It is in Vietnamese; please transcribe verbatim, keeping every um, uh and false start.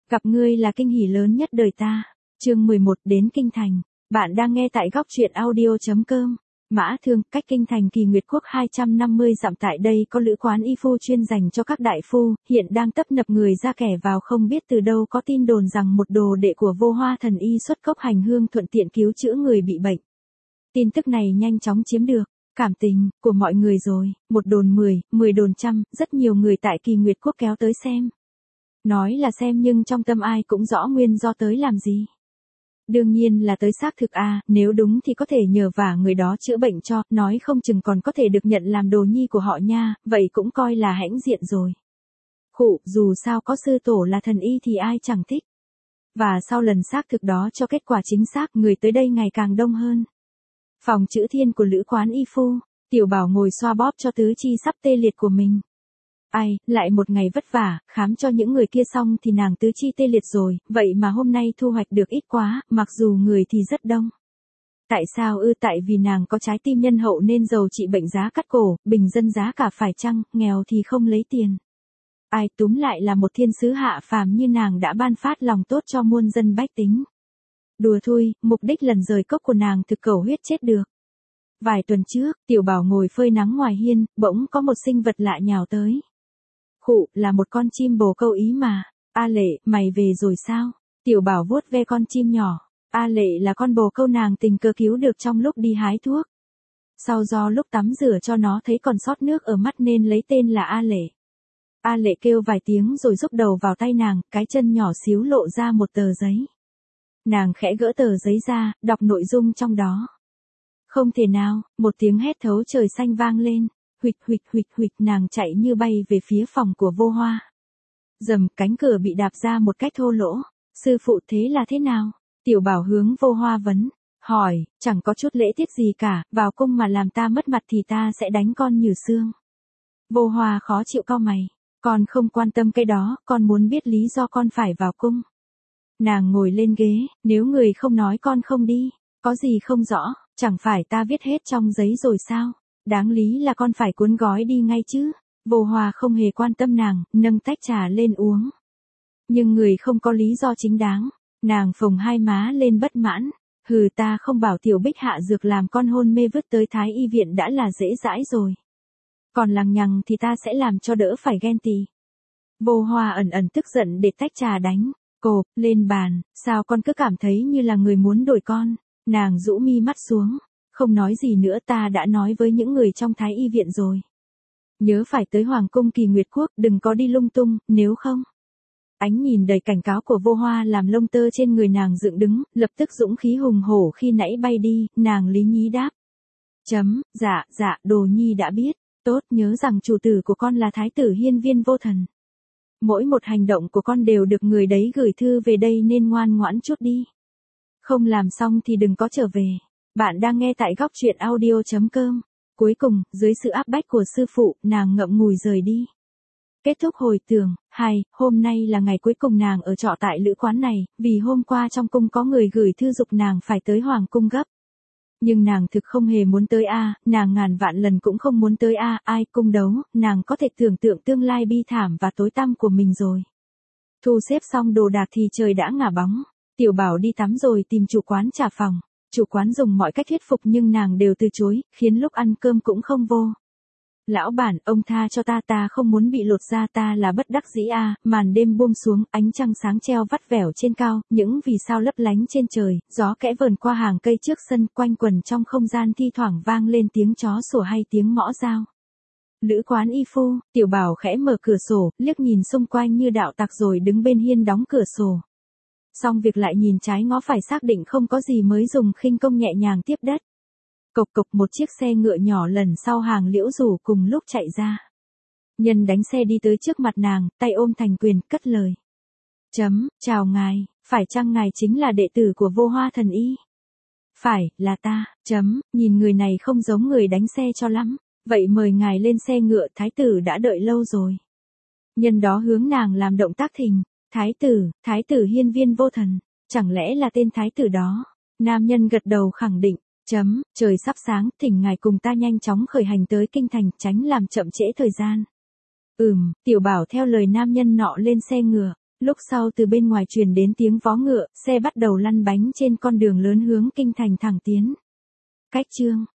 Gặp ngươi là kinh hỉ lớn nhất đời ta. Chương mười một đến Kinh Thành. Bạn đang nghe tại góc truyện audio.com. Mã Thương, cách Kinh Thành Kỳ Nguyệt Quốc hai trăm năm mươi dặm, tại đây có lữ quán y phu chuyên dành cho các đại phu, hiện đang tấp nập người ra kẻ vào, không biết từ đâu có tin đồn rằng một đồ đệ của Vô Hoa thần y xuất cốc hành hương thuận tiện cứu chữa người bị bệnh. Tin tức này nhanh chóng chiếm được cảm tình của mọi người rồi, một đồn mười, mười đồn trăm, rất nhiều người tại Kỳ Nguyệt Quốc kéo tới xem. Nói là xem nhưng trong tâm ai cũng rõ nguyên do tới làm gì. Đương nhiên là tới xác thực a, nếu đúng thì có thể nhờ vả người đó chữa bệnh cho, nói không chừng còn có thể được nhận làm đồ nhi của họ nha, vậy cũng coi là hãnh diện rồi. Khụ, dù sao có sư tổ là thần y thì ai chẳng thích. Và sau lần xác thực đó cho kết quả chính xác, người tới đây ngày càng đông hơn. Phòng chữ thiên của lữ quán y phu, Tiểu Bảo ngồi xoa bóp cho tứ chi sắp tê liệt của mình. Ai, lại một ngày vất vả, khám cho những người kia xong thì nàng tứ chi tê liệt rồi, vậy mà hôm nay thu hoạch được ít quá, mặc dù người thì rất đông. Tại sao ư? Tại vì nàng có trái tim nhân hậu nên giàu trị bệnh giá cắt cổ, bình dân giá cả phải chăng, nghèo thì không lấy tiền. Ai, túm lại là một thiên sứ hạ phàm như nàng đã ban phát lòng tốt cho muôn dân bách tính. Đùa thôi, mục đích lần rời cốc của nàng thực cầu huyết chết được. Vài tuần trước, Tiểu Bảo ngồi phơi nắng ngoài hiên, bỗng có một sinh vật lạ nhào tới. Khụ, là một con chim bồ câu ý mà. A Lệ, mày về rồi sao? Tiểu Bảo vuốt ve con chim nhỏ. A Lệ là con bồ câu nàng tình cờ cứu được trong lúc đi hái thuốc. Sau do lúc tắm rửa cho nó thấy còn sót nước ở mắt nên lấy tên là A Lệ. A Lệ kêu vài tiếng rồi rúc đầu vào tay nàng, cái chân nhỏ xíu lộ ra một tờ giấy. Nàng khẽ gỡ tờ giấy ra, đọc nội dung trong đó. Không thể nào, một tiếng hét thấu trời xanh vang lên. Huỵch huỵch huỵch huỵch, nàng chạy như bay về phía phòng của Vô Hoa. Dầm, cánh cửa bị đạp ra một cách thô lỗ. Sư phụ, thế là thế nào? Tiểu Bảo hướng Vô Hoa vấn. Hỏi, chẳng có chút lễ tiết gì cả, vào cung mà làm ta mất mặt thì ta sẽ đánh con như xương. Vô Hoa khó chịu cau mày. Con không quan tâm cái đó, con muốn biết lý do con phải vào cung. Nàng ngồi lên ghế, nếu người không nói con không đi. Có gì không rõ, chẳng phải ta viết hết trong giấy rồi sao? Đáng lý là con phải cuốn gói đi ngay chứ. Vô Hoa không hề quan tâm nàng, nâng tách trà lên uống. Nhưng người không có lý do chính đáng. Nàng phồng hai má lên bất mãn. Hừ, ta không bảo Tiểu Bích hạ dược làm con hôn mê vứt tới Thái y viện đã là dễ dãi rồi. Còn lằng nhằng thì ta sẽ làm cho đỡ phải ghen tị. Vô Hoa ẩn ẩn tức giận để tách trà đánh cộp lên bàn. Sao con cứ cảm thấy như là người muốn đổi con? Nàng rũ mi mắt xuống. Không nói gì nữa, ta đã nói với những người trong Thái y viện rồi. Nhớ phải tới Hoàng cung Kỳ Nguyệt Quốc, đừng có đi lung tung, nếu không. Ánh nhìn đầy cảnh cáo của Vô Hoa làm lông tơ trên người nàng dựng đứng, lập tức dũng khí hùng hổ khi nãy bay đi, nàng lý nhí đáp. Chấm, dạ, dạ, đồ nhi đã biết, tốt, nhớ rằng chủ tử của con là Thái tử Hiên Viên Vô Thần. Mỗi một hành động của con đều được người đấy gửi thư về đây nên ngoan ngoãn chút đi. Không làm xong thì đừng có trở về. Bạn đang nghe tại góc truyện audio.com. Cuối cùng, dưới sự áp bách của sư phụ, nàng ngậm ngùi rời đi. Kết thúc hồi tưởng, hai, hôm nay là ngày cuối cùng nàng ở trọ tại lữ quán này, vì hôm qua trong cung có người gửi thư giục nàng phải tới Hoàng cung gấp. Nhưng nàng thực không hề muốn tới a, nàng ngàn vạn lần cũng không muốn tới a, ai cung đấu, nàng có thể tưởng tượng tương lai bi thảm và tối tăm của mình rồi. Thu xếp xong đồ đạc thì trời đã ngả bóng. Tiểu Bảo đi tắm rồi tìm chủ quán trả phòng. Chủ quán dùng mọi cách thuyết phục nhưng nàng đều từ chối, khiến lúc ăn cơm cũng không vô. Lão bản, ông tha cho ta, ta không muốn bị lột da, ta là bất đắc dĩ a. Màn đêm buông xuống, ánh trăng sáng treo vắt vẻo trên cao, những vì sao lấp lánh trên trời, gió kẽ vờn qua hàng cây trước sân, quanh quần trong không gian, thi thoảng vang lên tiếng chó sủa hay tiếng mõ dao. Lữ quán y phu, Tiểu Bảo khẽ mở cửa sổ, liếc nhìn xung quanh như đạo tặc rồi đứng bên hiên đóng cửa sổ. Xong việc lại nhìn trái ngó phải xác định không có gì mới dùng khinh công nhẹ nhàng tiếp đất. Cộc cộc, một chiếc xe ngựa nhỏ lần sau hàng Liễu Rủ cùng lúc chạy ra. Nhân đánh xe đi tới trước mặt nàng, tay ôm thành quyền, cất lời. Chấm, chào ngài, phải chăng ngài chính là đệ tử của Vô Hoa thần y? Phải, là ta, chấm, nhìn người này không giống người đánh xe cho lắm, vậy mời ngài lên xe ngựa, thái tử đã đợi lâu rồi. Nhân đó hướng nàng làm động tác thình. Thái tử, Thái tử Hiên Viên Vô Thần, chẳng lẽ là tên thái tử đó? Nam nhân gật đầu khẳng định, chấm, trời sắp sáng, thỉnh ngài cùng ta nhanh chóng khởi hành tới Kinh Thành, tránh làm chậm trễ thời gian. Ừm, Tiểu Bảo theo lời nam nhân nọ lên xe ngựa, Lúc sau từ bên ngoài truyền đến tiếng vó ngựa, xe bắt đầu lăn bánh trên con đường lớn hướng kinh thành thẳng tiến. Cách chương